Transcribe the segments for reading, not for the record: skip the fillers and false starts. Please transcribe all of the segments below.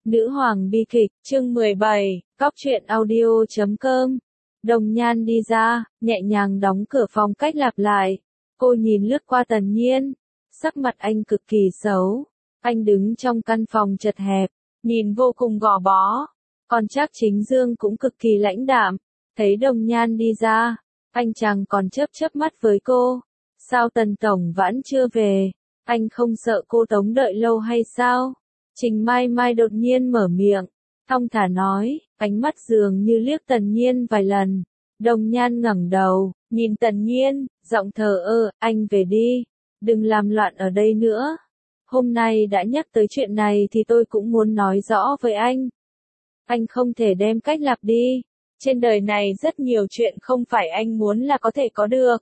Nữ hoàng bi kịch, chương 17, cóc truyện audio.com. Đồng Nhan đi ra, nhẹ nhàng đóng cửa phòng cách lặp lại. Cô nhìn lướt qua Tần Nhiên. Sắc mặt anh cực kỳ xấu. Anh đứng trong căn phòng chật hẹp, nhìn vô cùng gò bó. Còn Trác Chính Dương cũng cực kỳ lãnh đạm. Thấy Đồng Nhan đi ra, anh chàng còn chớp mắt với cô. Sao Tần Tổng vẫn chưa về? Anh không sợ cô tống đợi lâu hay sao? Trình Mai Mai đột nhiên mở miệng, thong thả nói, ánh mắt dường như liếc Tần Nhiên vài lần. Đồng Nhan ngẩng đầu, nhìn Tần Nhiên, giọng thờ ơ, anh về đi, đừng làm loạn ở đây nữa. Hôm nay đã nhắc tới chuyện này thì tôi cũng muốn nói rõ với anh. Anh không thể đem cách lặp đi. Trên đời này rất nhiều chuyện không phải anh muốn là có thể có được.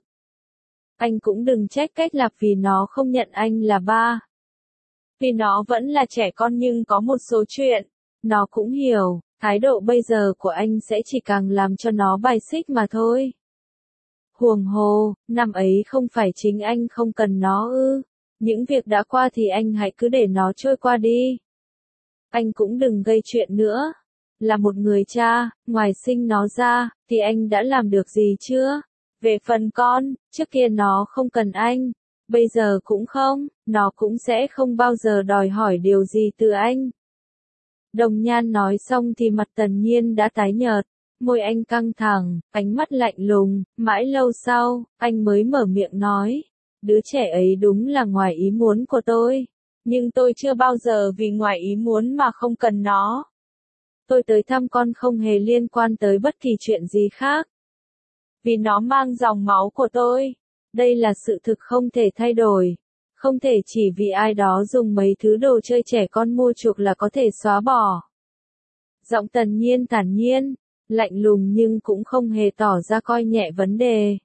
Anh cũng đừng trách cách lặp vì nó không nhận anh là ba. Vì nó vẫn là trẻ con nhưng có một số chuyện, nó cũng hiểu, thái độ bây giờ của anh sẽ chỉ càng làm cho nó bài xích mà thôi. Huống hồ, năm ấy không phải chính anh không cần nó ư. Những việc đã qua thì anh hãy cứ để nó trôi qua đi. Anh cũng đừng gây chuyện nữa. Là một người cha, ngoài sinh nó ra, thì anh đã làm được gì chưa? Về phần con, trước kia nó không cần anh. Bây giờ cũng không, nó cũng sẽ không bao giờ đòi hỏi điều gì từ anh. Đồng Nhan nói xong thì mặt Tần Nhiên đã tái nhợt, môi anh căng thẳng, ánh mắt lạnh lùng, mãi lâu sau, anh mới mở miệng nói, đứa trẻ ấy đúng là ngoài ý muốn của tôi, nhưng tôi chưa bao giờ vì ngoài ý muốn mà không cần nó. Tôi tới thăm con không hề liên quan tới bất kỳ chuyện gì khác. Vì nó mang dòng máu của tôi. Đây là sự thực không thể thay đổi. Không thể chỉ vì ai đó dùng mấy thứ đồ chơi trẻ con mua chuộc là có thể xóa bỏ. Giọng Tần Nhiên thản nhiên, lạnh lùng nhưng cũng không hề tỏ ra coi nhẹ vấn đề.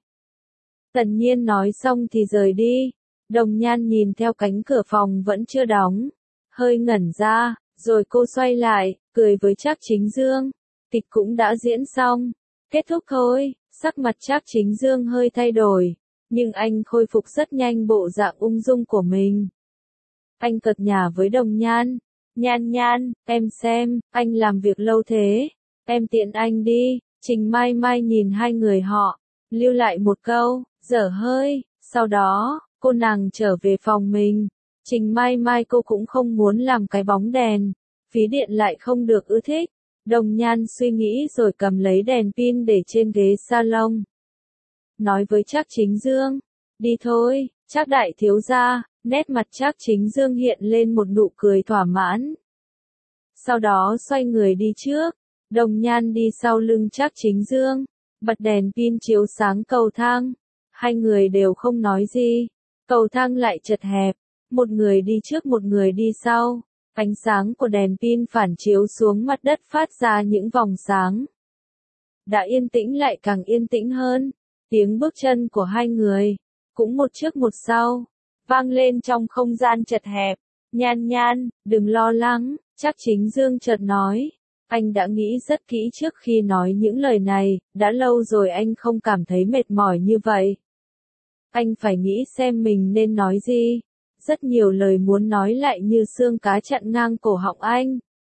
Tần Nhiên nói xong thì rời đi. Đồng Nhan nhìn theo cánh cửa phòng vẫn chưa đóng. Hơi ngẩn ra, rồi cô xoay lại, cười với Trác Chính Dương. Kịch cũng đã diễn xong. Kết thúc thôi. Sắc mặt Trác Chính Dương hơi thay đổi. Nhưng anh khôi phục rất nhanh bộ dạng ung dung của mình. Anh cợt nhả với Đồng Nhan. Nhan, em xem, anh làm việc lâu thế. Em tiện anh đi. Trình Mai Mai nhìn hai người họ. Lưu lại một câu, dở hơi. Sau đó, cô nàng trở về phòng mình. Trình Mai Mai cô cũng không muốn làm cái bóng đèn. Phí điện lại không được ưa thích. Đồng Nhan suy nghĩ rồi cầm lấy đèn pin để trên ghế salon. Nói với Trác Chính Dương, đi thôi, Trác đại thiếu gia. Nét mặt Trác Chính Dương hiện lên một nụ cười thỏa mãn. Sau đó xoay người đi trước, Đồng Nhan đi sau lưng Trác Chính Dương, bật đèn pin chiếu sáng cầu thang. Hai người đều không nói gì, cầu thang lại chật hẹp, một người đi trước một người đi sau. Ánh sáng của đèn pin phản chiếu xuống mặt đất phát ra những vòng sáng. Đã yên tĩnh lại càng yên tĩnh hơn. Tiếng bước chân của hai người, cũng một trước một sau, vang lên trong không gian chật hẹp. Nhan, đừng lo lắng, Trác Chính Dương chợt nói. Anh đã nghĩ rất kỹ trước khi nói những lời này, đã lâu rồi anh không cảm thấy mệt mỏi như vậy. Anh phải nghĩ xem mình nên nói gì. Rất nhiều lời muốn nói lại như xương cá chặn ngang cổ họng anh.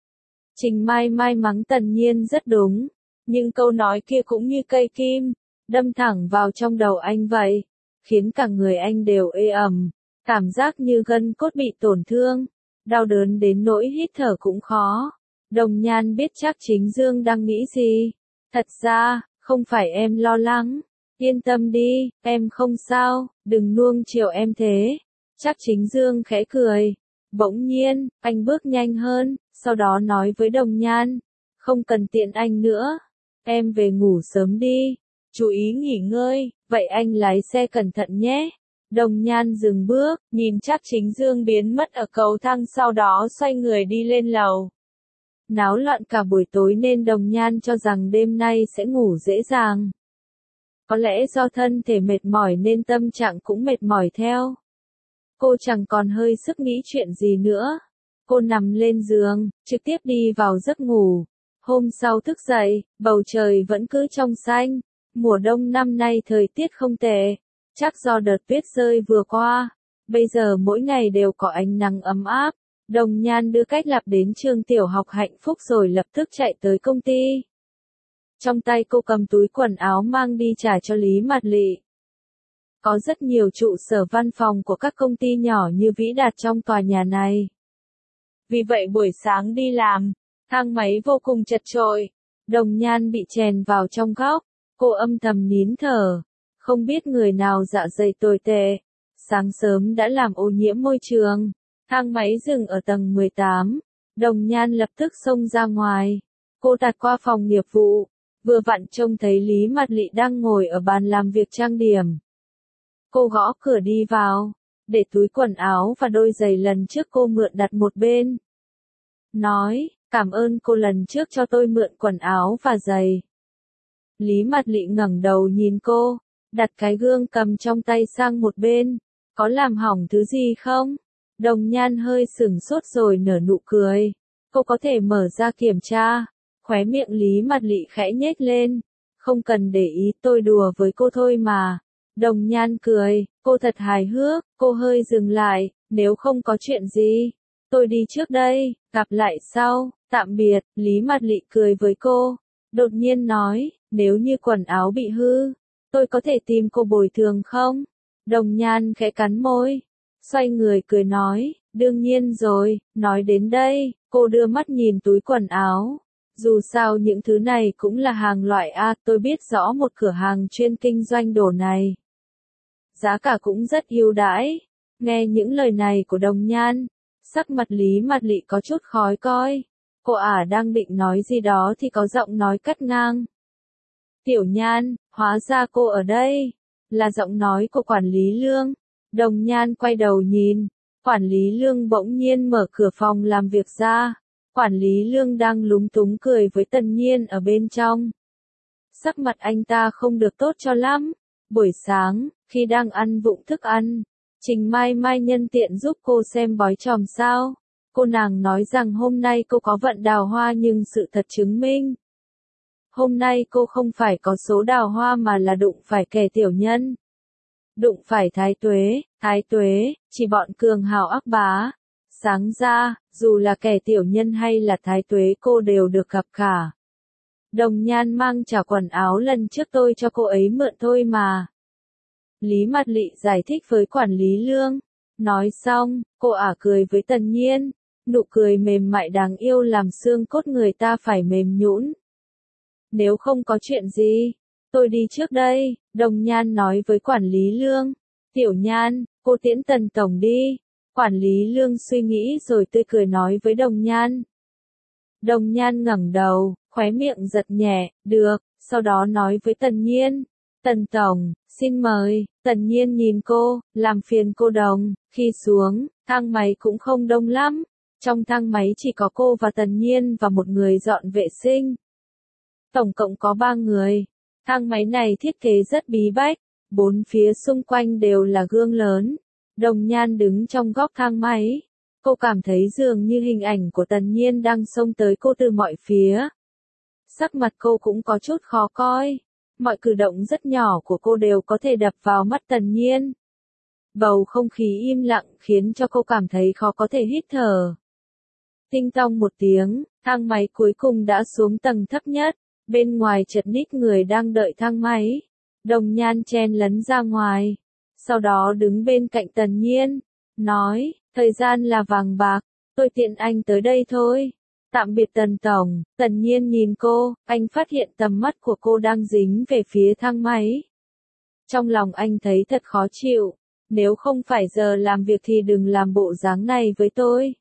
Trình Mai Mai mắng Tần Nhiên rất đúng, nhưng câu nói kia cũng như cây kim, đâm thẳng vào trong đầu anh vậy, khiến cả người anh đều ê ẩm, cảm giác như gân cốt bị tổn thương, đau đớn đến nỗi hít thở cũng khó. Đồng Nhan biết Trác Chính Dương đang nghĩ gì. Thật ra, không phải em lo lắng, yên tâm đi, em không sao, đừng nuông chiều em thế. Trác Chính Dương khẽ cười. Bỗng nhiên, anh bước nhanh hơn, sau đó nói với Đồng Nhan, không cần tiện anh nữa, em về ngủ sớm đi, chú ý nghỉ ngơi, vậy anh lái xe cẩn thận nhé. Đồng Nhan dừng bước, nhìn Trác Chính Dương biến mất ở cầu thang sau đó xoay người đi lên lầu. Náo loạn cả buổi tối nên Đồng Nhan cho rằng đêm nay sẽ ngủ dễ dàng. Có lẽ do thân thể mệt mỏi nên tâm trạng cũng mệt mỏi theo. Cô chẳng còn hơi sức nghĩ chuyện gì nữa. Cô nằm lên giường, trực tiếp đi vào giấc ngủ. Hôm sau thức dậy, bầu trời vẫn cứ trong xanh. Mùa đông năm nay thời tiết không tệ. Chắc do đợt tuyết rơi vừa qua. Bây giờ mỗi ngày đều có ánh nắng ấm áp. Đồng Nhan đưa Cách Lạp đến trường tiểu học Hạnh Phúc rồi lập tức chạy tới công ty. Trong tay cô cầm túi quần áo mang đi trả cho Lý Mạt Lị. Có rất nhiều trụ sở văn phòng của các công ty nhỏ như Vĩ Đạt trong tòa nhà này. Vì vậy buổi sáng đi làm, thang máy vô cùng chật chội. Đồng Nhan bị chèn vào trong góc, cô âm thầm nín thở. Không biết người nào dạ dày tồi tệ, sáng sớm đã làm ô nhiễm môi trường. Thang máy dừng ở tầng 18. Đồng Nhan lập tức xông ra ngoài. Cô tạt qua phòng nghiệp vụ, vừa vặn trông thấy Lý Mạt Lị đang ngồi ở bàn làm việc trang điểm. Cô gõ cửa đi vào, để túi quần áo và đôi giày lần trước cô mượn đặt một bên. Nói, cảm ơn cô lần trước cho tôi mượn quần áo và giày. Lý Mạt Lị ngẩng đầu nhìn cô, đặt cái gương cầm trong tay sang một bên. Có làm hỏng thứ gì không? Đồng Nhan hơi sửng sốt rồi nở nụ cười. Cô có thể mở ra kiểm tra. Khóe miệng Lý Mạt Lị khẽ nhếch lên. Không cần để ý, tôi đùa với cô thôi mà. Đồng Nhan cười, cô thật hài hước. Cô hơi dừng lại, nếu không có chuyện gì, tôi đi trước đây, gặp lại sau, tạm biệt. Lý Mạt Lị cười với cô, đột nhiên nói, nếu như quần áo bị hư, tôi có thể tìm cô bồi thường không? Đồng Nhan khẽ cắn môi, xoay người cười nói, đương nhiên rồi. Nói đến đây, cô đưa mắt nhìn túi quần áo. Dù sao những thứ này cũng là hàng loại A, tôi biết rõ một cửa hàng chuyên kinh doanh đồ này. Giá cả cũng rất ưu đãi. Nghe những lời này của Đồng Nhan, sắc mặt Lý Mạt Lị có chút khó coi. Cô đang định nói gì đó thì có giọng nói cắt ngang. Tiểu Nhan, hóa ra cô ở đây. Là giọng nói của quản lý Lương. Đồng Nhan quay đầu nhìn, quản lý Lương bỗng nhiên mở cửa phòng làm việc ra. Quản lý Lương đang lúng túng cười với Tần Nhiên ở bên trong. Sắc mặt anh ta không được tốt cho lắm. Buổi sáng, khi đang ăn vụng thức ăn, Trình Mai Mai nhân tiện giúp cô xem bói chòm sao. Cô nàng nói rằng hôm nay cô có vận đào hoa nhưng sự thật chứng minh. Hôm nay cô không phải có số đào hoa mà là đụng phải kẻ tiểu nhân. Đụng phải Thái Tuế, chỉ bọn cường hào ác bá. Sáng ra, dù là kẻ tiểu nhân hay là Thái Tuế cô đều được gặp cả. Đồng Nhan mang trả quần áo lần trước tôi cho cô ấy mượn thôi mà. Lý Mạt Lị giải thích với quản lý Lương. Nói xong, cô cười với Tần Nhiên. Nụ cười mềm mại đáng yêu làm xương cốt người ta phải mềm nhũn. Nếu không có chuyện gì, tôi đi trước đây, Đồng Nhan nói với quản lý Lương. Tiểu Nhan, cô tiễn Tần tổng đi. Quản lý Lương suy nghĩ rồi tươi cười nói với Đồng Nhan. Đồng Nhan ngẩng đầu, khóe miệng giật nhẹ, được, sau đó nói với Tần Nhiên. Tần tổng, xin mời. Tần Nhiên nhìn cô, làm phiền cô Đồng. Khi xuống, thang máy cũng không đông lắm. Trong thang máy chỉ có cô và Tần Nhiên và một người dọn vệ sinh. Tổng cộng có 3 người. Thang máy này thiết kế rất bí bách. 4 phía xung quanh đều là gương lớn. Đồng Nhan đứng trong góc thang máy. Cô cảm thấy dường như hình ảnh của Tần Nhiên đang xông tới cô từ mọi phía. Sắc mặt cô cũng có chút khó coi. Mọi cử động rất nhỏ của cô đều có thể đập vào mắt Tần Nhiên. Bầu không khí im lặng khiến cho cô cảm thấy khó có thể hít thở. Tinh tong một tiếng, thang máy cuối cùng đã xuống tầng thấp nhất. Bên ngoài chật ních người đang đợi thang máy. Đồng Nhan chen lấn ra ngoài. Sau đó đứng bên cạnh Tần Nhiên. Nói, thời gian là vàng bạc. Tôi tiện anh tới đây thôi. Tạm biệt Tần tổng. Tần Nhiên nhìn cô, anh phát hiện tầm mắt của cô đang dính về phía thang máy. Trong lòng anh thấy thật khó chịu. Nếu không phải giờ làm việc thì đừng làm bộ dáng này với tôi.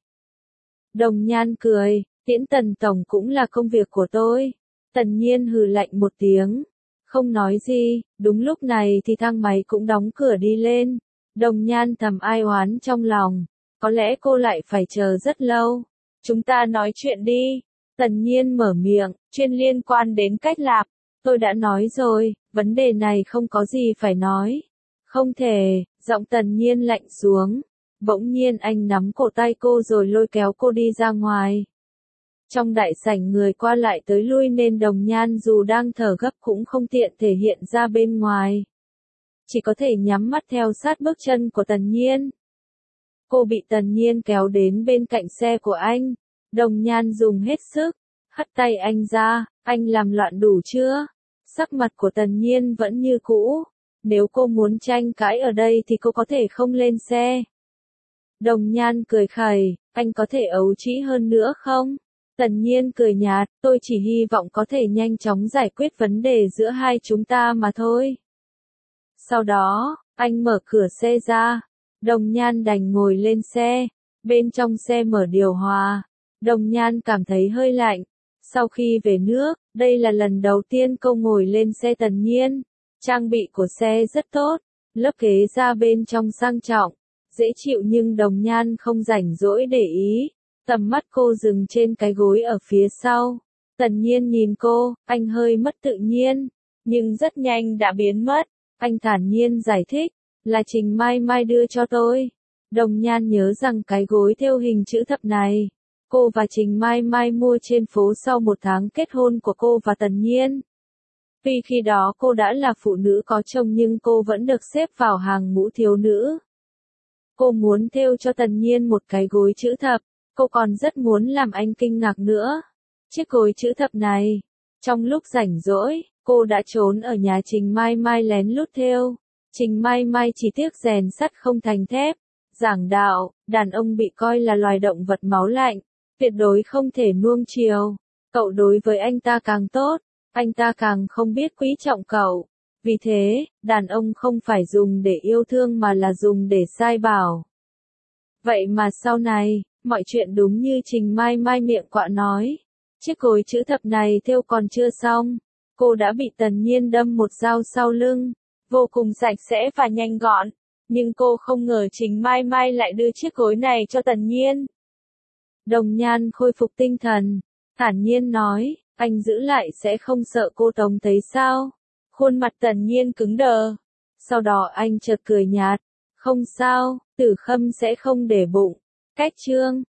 Đồng Nhan cười, tiễn Tần tổng cũng là công việc của tôi. Tần Nhiên hừ lạnh một tiếng. Không nói gì, đúng lúc này thì thang máy cũng đóng cửa đi lên. Đồng Nhan thầm ai oán trong lòng. Có lẽ cô lại phải chờ rất lâu. Chúng ta nói chuyện đi. Tần Nhiên mở miệng, chuyện liên quan đến Cách Lạp. Tôi đã nói rồi, vấn đề này không có gì phải nói. Không thể, giọng Tần Nhiên lạnh xuống. Bỗng nhiên anh nắm cổ tay cô rồi lôi kéo cô đi ra ngoài. Trong đại sảnh người qua lại tới lui nên Đồng Nhan dù đang thở gấp cũng không tiện thể hiện ra bên ngoài. Chỉ có thể nhắm mắt theo sát bước chân của Tần Nhiên. Cô bị Tần Nhiên kéo đến bên cạnh xe của anh. Đồng Nhan dùng hết sức, hất tay anh ra, anh làm loạn đủ chưa? Sắc mặt của Tần Nhiên vẫn như cũ. Nếu cô muốn tranh cãi ở đây thì cô có thể không lên xe. Đồng Nhan cười khẩy, anh có thể ấu trĩ hơn nữa không? Tần Nhiên cười nhạt, tôi chỉ hy vọng có thể nhanh chóng giải quyết vấn đề giữa hai chúng ta mà thôi. Sau đó, anh mở cửa xe ra. Đồng Nhan đành ngồi lên xe. Bên trong xe mở điều hòa. Đồng Nhan cảm thấy hơi lạnh. Sau khi về nước, đây là lần đầu tiên cô ngồi lên xe Tần Nhiên. Trang bị của xe rất tốt. Lớp ghế da bên trong sang trọng, dễ chịu nhưng Đồng Nhan không rảnh rỗi để ý. Tầm mắt cô dừng trên cái gối ở phía sau. Tần Nhiên nhìn cô, anh hơi mất tự nhiên, nhưng rất nhanh đã biến mất. Anh thản nhiên giải thích, là Trình Mai Mai đưa cho tôi. Đồng Nhan nhớ rằng cái gối thêu hình chữ thập này, cô và Trình Mai Mai mua trên phố sau một tháng kết hôn của cô và Tần Nhiên. Tuy khi đó cô đã là phụ nữ có chồng nhưng cô vẫn được xếp vào hàng ngũ thiếu nữ. Cô muốn thêu cho Tần Nhiên một cái gối chữ thập, cô còn rất muốn làm anh kinh ngạc nữa. Chiếc gối chữ thập này, trong lúc rảnh rỗi, cô đã trốn ở nhà Trình Mai Mai lén lút thêu. Trình Mai Mai chỉ tiếc rèn sắt không thành thép. Giảng đạo, đàn ông bị coi là loài động vật máu lạnh, tuyệt đối không thể nuông chiều. Cậu đối với anh ta càng tốt, anh ta càng không biết quý trọng cậu. Vì thế, đàn ông không phải dùng để yêu thương mà là dùng để sai bảo. Vậy mà sau này, mọi chuyện đúng như Trình Mai Mai miệng quạ nói. Chiếc gối chữ thập này thêu còn chưa xong, cô đã bị Tần Nhiên đâm một dao sau lưng. Vô cùng sạch sẽ và nhanh gọn. Nhưng cô không ngờ Trình Mai Mai lại đưa chiếc gối này cho Tần Nhiên. Đồng Nhan khôi phục tinh thần, thản nhiên nói, anh giữ lại sẽ không sợ cô Tống thấy sao? Khuôn mặt Tần Nhiên cứng đờ. Sau đó anh chợt cười nhạt, không sao, Tử Khâm sẽ không để bụng. Cách chương